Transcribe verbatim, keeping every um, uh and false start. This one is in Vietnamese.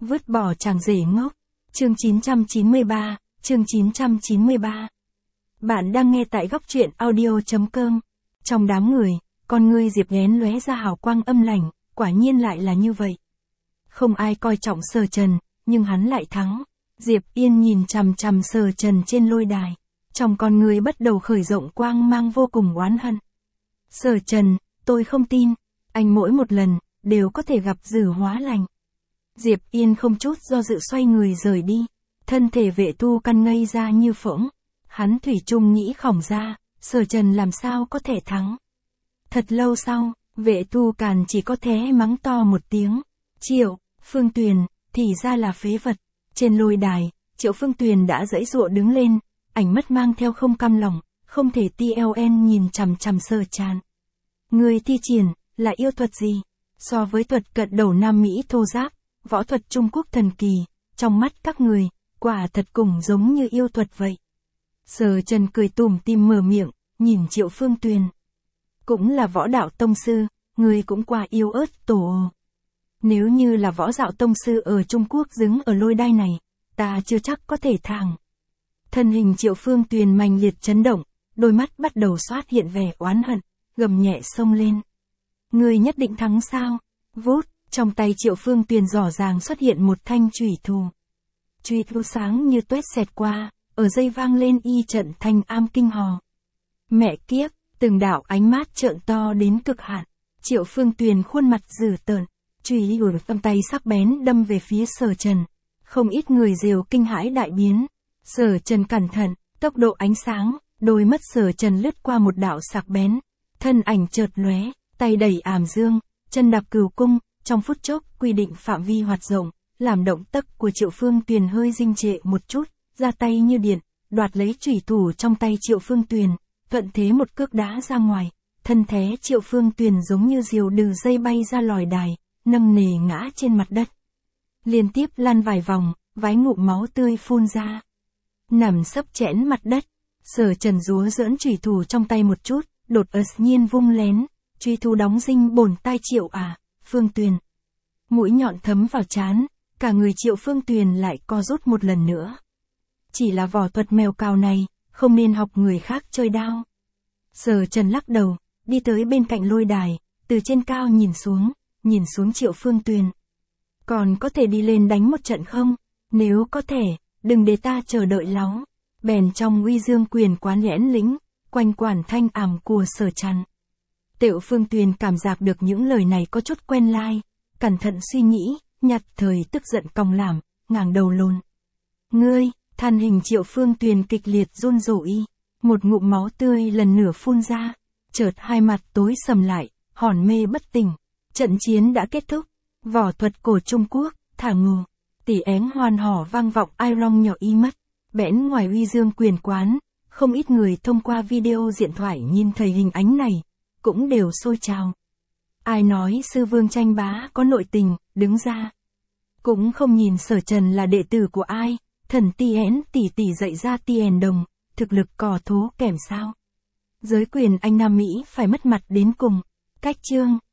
Vứt bỏ chàng rể ngốc. Chương chín trăm chín mươi ba, chương chín trăm chín mươi ba. Bạn đang nghe tại góc truyện audio chấm com. Trong đám người, con ngươi Diệp Nghén lóe ra hào quang âm lành, quả nhiên lại là như vậy. Không ai coi trọng Sở Trần, nhưng hắn lại thắng. Diệp Yên nhìn chằm chằm Sở Trần trên lôi đài, trong con ngươi bắt đầu khởi rộng quang mang vô cùng oán hận. Sở Trần, tôi không tin, anh mỗi một lần, đều có thể gặp dử hóa lành. Diệp Yên không chút do dự xoay người rời đi, thân thể Vệ Tu Căn ngây ra như phỗng. Hắn thủy chung nghĩ khỏng ra, Sở Trần làm sao có thể thắng. Thật lâu sau, Vệ Tu Càn chỉ có thế mắng to một tiếng. Triệu, Phương Tuyền, thì ra là phế vật. Trên lôi đài, Triệu Phương Tuyền đã giãy giụa đứng lên, ánh mắt mang theo không cam lòng, không thể tê lờ nhìn chằm chằm Sở Trần. Người thi triển, là yêu thuật gì? So với thuật cận đầu Nam Mỹ thô giáp, võ thuật Trung Quốc thần kỳ, trong mắt các người, quả thật cùng giống như yêu thuật vậy. Sở Trần cười tủm tỉm mở miệng, nhìn Triệu Phương Tuyền. Cũng là võ đạo tông sư, người cũng qua yêu ớt tổ. Nếu như là võ đạo tông sư ở Trung Quốc đứng ở lôi đài này, ta chưa chắc có thể thắng. Thân hình Triệu Phương Tuyền mạnh liệt chấn động, đôi mắt bắt đầu xoát hiện vẻ oán hận, gầm nhẹ xông lên. Người nhất định thắng sao? Vút, trong tay Triệu Phương Tuyền rõ ràng xuất hiện một thanh chủy thủ. Chủy thủ sáng như tuét xẹt qua, ở dây vang lên y trận thanh am kinh hò. Mẹ kiếp, từng đạo ánh mắt trợn to đến cực hạn. Triệu Phương Tuyền khuôn mặt dữ tợn, chủy thủ trong tay sắc bén đâm về phía Sở Trần. Không ít người đều kinh hãi đại biến. Sở Trần cẩn thận, tốc độ ánh sáng, đôi mắt Sở Trần lướt qua một đạo sắc bén, thân ảnh chợt lóe, tay đẩy ảm dương, chân đạp cửu cung, trong phút chốc quy định phạm vi hoạt rộng, làm động tác của Triệu Phương Tuyền hơi dinh trệ một chút, ra tay như điện, đoạt lấy chủy thủ trong tay Triệu Phương Tuyền, thuận thế một cước đá ra ngoài, thân thế Triệu Phương Tuyền giống như diều đừ dây bay ra lòi đài, nâng nề ngã trên mặt đất. Liên tiếp lăn vài vòng, vái ngụm máu tươi phun ra. Nằm sấp chẽn mặt đất, Sở Trần rúa giỡn chủy thủ trong tay một chút, đột ớt nhiên vung lén, chủy thủ đóng dinh bổn tai Triệu à, Phương Tuyền. Mũi nhọn thấm vào trán, cả người Triệu Phương Tuyền lại co rút một lần nữa. Chỉ là võ thuật mèo cào này, không nên học người khác chơi đao. Sở Trần lắc đầu, đi tới bên cạnh lôi đài, từ trên cao nhìn xuống, nhìn xuống Triệu Phương Tuyền. Còn có thể đi lên đánh một trận không? Nếu có thể, đừng để ta chờ đợi lắm. Bèn trong uy dương quyền quán lẽn lĩnh, quanh quản thanh ảm của Sở Trần. Triệu Phương Tuyền cảm giác được những lời này có chút quen lai, cẩn thận suy nghĩ, nhặt thời tức giận còng lảm, ngàng đầu lồn. Ngươi, thân hình Triệu Phương Tuyền kịch liệt run rẩy, một ngụm máu tươi lần nữa phun ra, chợt hai mặt tối sầm lại, hồn mê bất tỉnh. Trận chiến đã kết thúc, võ thuật cổ Trung Quốc, thả ngù, tỷ én hoan hò vang vọng ai long nhỏ y mất, bẽn ngoài uy dương quyền quán, không ít người thông qua video điện thoại nhìn thấy hình ảnh này, cũng đều sôi trào. Ai nói sư vương tranh bá có nội tình, đứng ra. Cũng không nhìn Sở Trần là đệ tử của ai, thần Tien tỷ tỷ dạy ra Tien đồng, thực lực cò thố kèm sao. Giới quyền Anh Nam Mỹ phải mất mặt đến cùng. Cách chương.